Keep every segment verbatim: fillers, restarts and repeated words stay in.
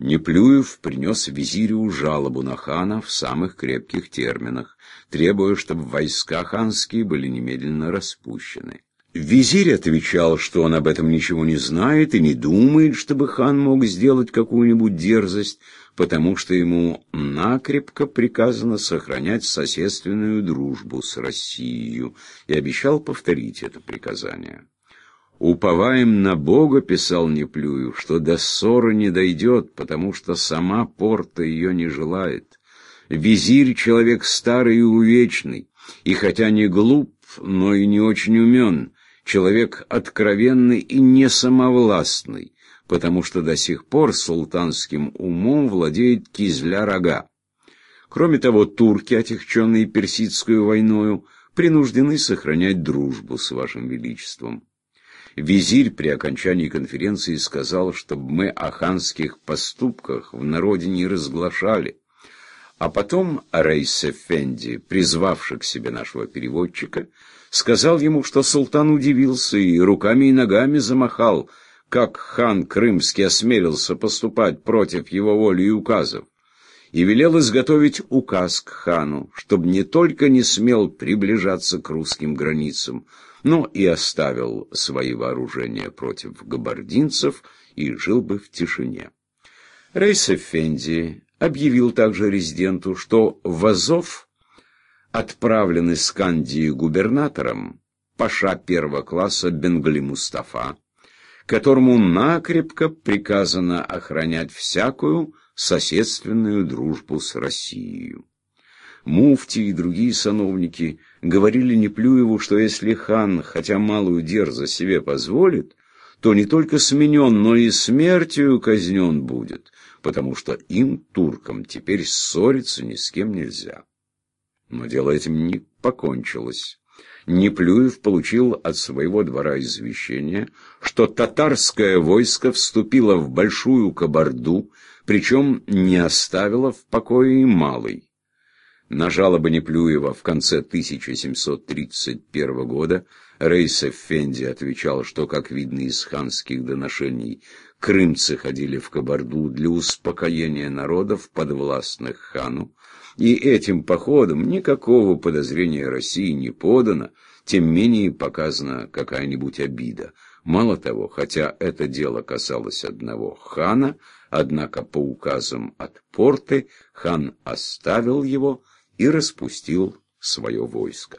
Неплюев принес визирю жалобу на хана в самых крепких терминах, требуя, чтобы войска ханские были немедленно распущены. Визирь отвечал, что он об этом ничего не знает и не думает, чтобы хан мог сделать какую-нибудь дерзость, потому что ему накрепко приказано сохранять соседственную дружбу с Россией, и обещал повторить это приказание. «Уповаем на Бога», — писал Неплюев, — «что до ссоры не дойдет, потому что сама порта ее не желает. Визирь — человек старый и увечный, и хотя не глуп, но и не очень умен, человек откровенный и не самовластный, потому что до сих пор султанским умом владеет Кизля-Рага. Кроме того, турки, отягченные персидскую войною, принуждены сохранять дружбу с вашим величеством». Визирь при окончании конференции сказал, чтобы мы о ханских поступках в народе не разглашали. А потом Рейс-эфенди, призвавший к себе нашего переводчика, сказал ему, что султан удивился и руками и ногами замахал, как хан Крымский осмелился поступать против его воли и указов, и велел изготовить указ к хану, чтобы не только не смел приближаться к русским границам, но и оставил свои вооружения против габардинцев и жил бы в тишине. Рейс-эфенди объявил также резиденту, что в Азов отправлен из Кандии губернатором паша первого класса Бенгли Мустафа, которому накрепко приказано охранять всякую соседственную дружбу с Россией. Муфти и другие сановники говорили Неплюеву, что если хан хотя малую дерзость себе позволит, то не только сменен, но и смертью казнен будет, потому что им, туркам, теперь ссориться ни с кем нельзя. Но дело этим не покончилось. Неплюев получил от своего двора извещение, что татарское войско вступило в Большую Кабарду, причем не оставило в покое и малый. На жалобы Неплюева в конце тысяча семьсот тридцать первого года Рейс-эфенди отвечал, что, как видно из ханских доношений, крымцы ходили в Кабарду для успокоения народов, подвластных хану, и этим походом никакого подозрения России не подано, тем менее показана какая-нибудь обида. Мало того, хотя это дело касалось одного хана, однако по указам от порты хан оставил его и распустил свое войско.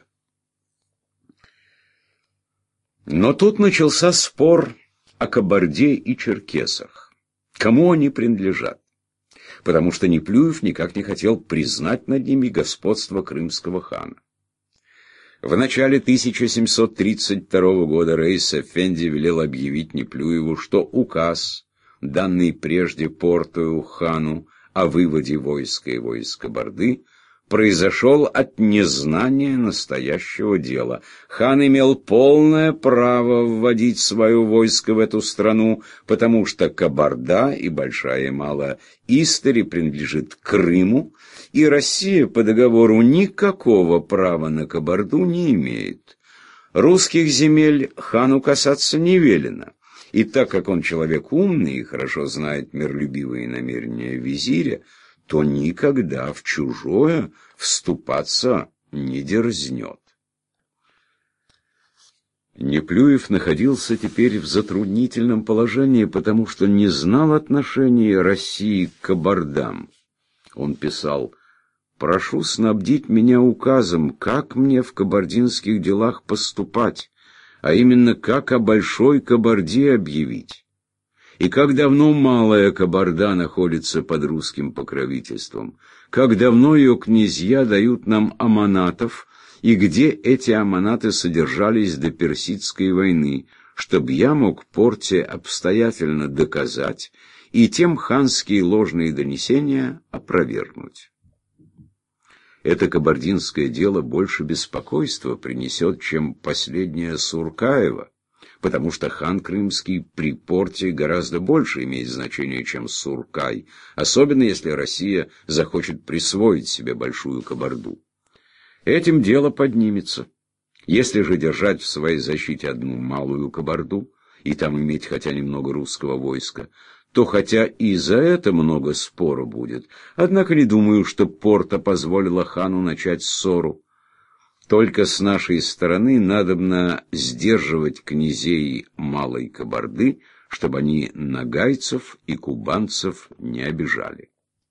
Но тут начался спор о Кабарде и черкесах. Кому они принадлежат? Потому что Неплюев никак не хотел признать над ними господство крымского хана. В начале тысяча семьсот тридцать второго года Рейс-эфенди велел объявить Неплюеву, что указ, данный прежде портою хану о выводе войска его из Кабарды, произошел от незнания настоящего дела. Хан имел полное право вводить свое войско в эту страну, потому что Кабарда и Большая и Малая Истори принадлежит Крыму, и Россия по договору никакого права на Кабарду не имеет. Русских земель хану касаться не велено. И так как он человек умный и хорошо знает миролюбивые намерения визиря, то никогда в чужое вступаться не дерзнет. Неплюев находился теперь в затруднительном положении, потому что не знал отношения России к кабардам. Он писал: «Прошу снабдить меня указом, как мне в кабардинских делах поступать, а именно как о Большой Кабарде объявить. И как давно Малая Кабарда находится под русским покровительством, как давно ее князья дают нам аманатов, и где эти аманаты содержались до Персидской войны, чтобы я мог порте обстоятельно доказать и тем ханские ложные донесения опровергнуть. Это кабардинское дело больше беспокойства принесет, чем последнее Суркаева, потому что хан Крымский при порте гораздо больше имеет значение, чем Суркай, особенно если Россия захочет присвоить себе Большую Кабарду. Этим дело поднимется. Если же держать в своей защите одну Малую Кабарду, и там иметь хотя немного русского войска, то хотя и за это много спора будет, однако не думаю, что Порта позволила хану начать ссору. Только с нашей стороны надобно сдерживать князей Малой Кабарды, чтобы они нагайцев и кубанцев не обижали.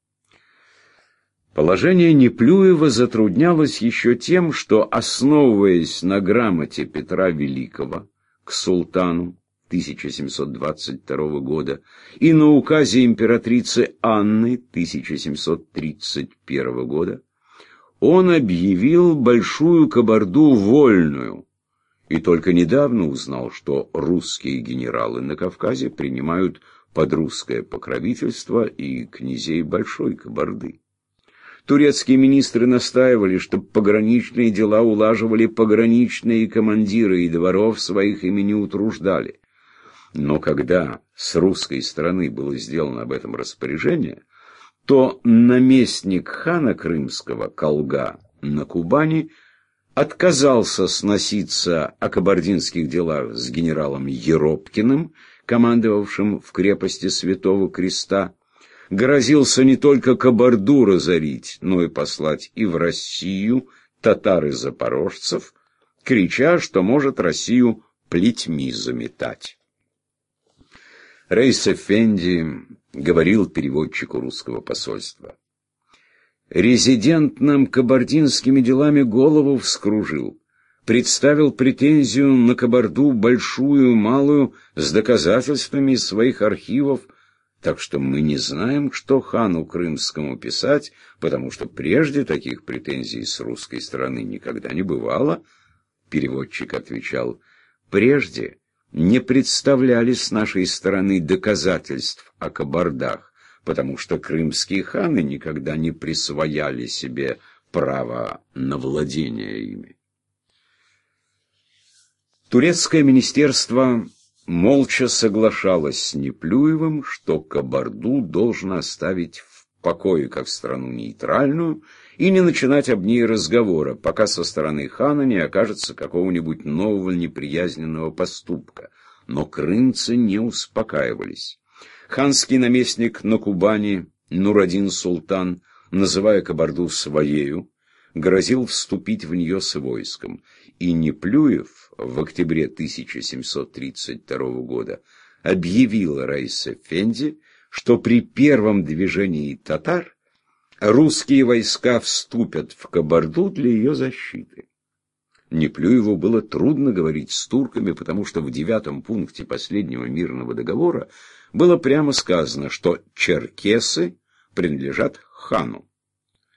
Положение Неплюева затруднялось еще тем, что, основываясь на грамоте Петра Великого к султану тысяча семьсот двадцать второго года и на указе императрицы Анны тысяча семьсот тридцать первого года, он объявил Большую Кабарду вольную, и только недавно узнал, что русские генералы на Кавказе принимают под русское покровительство и князей Большой Кабарды. Турецкие министры настаивали, чтобы пограничные дела улаживали пограничные командиры и дворов своих ими не утруждали. Но когда с русской стороны было сделано об этом распоряжение, то наместник хана крымского Колга на Кубани отказался сноситься о кабардинских делах с генералом Еропкиным, командовавшим в крепости Святого Креста, грозился не только Кабарду разорить, но и послать и в Россию татар и запорожцев, крича, что может Россию плетьми заметать. Рейс-эфенди говорил переводчику русского посольства: «Резидент нам кабардинскими делами голову вскружил, представил претензию на Кабарду большую, малую, с доказательствами из своих архивов, так что мы не знаем, что хану крымскому писать, потому что прежде таких претензий с русской стороны никогда не бывало». Переводчик отвечал: «Прежде не представляли с нашей стороны доказательств о кабардах, потому что крымские ханы никогда не присвояли себе право на владение ими». Турецкое министерство молча соглашалось с Неплюевым, что Кабарду должно оставить в покое как страну нейтральную и не начинать об ней разговора, пока со стороны хана не окажется какого-нибудь нового неприязненного поступка. Но крымцы не успокаивались. Ханский наместник на Кубани Нурадин Султан, называя Кабарду своею, грозил вступить в нее с войском, и Неплюев в октябре тысяча семьсот тридцать второго года объявил Рейс-эфенди, что при первом движении татар русские войска вступят в Кабарду для ее защиты. Неплюеву было трудно говорить с турками, потому что в девятом пункте последнего мирного договора было прямо сказано, что черкесы принадлежат хану.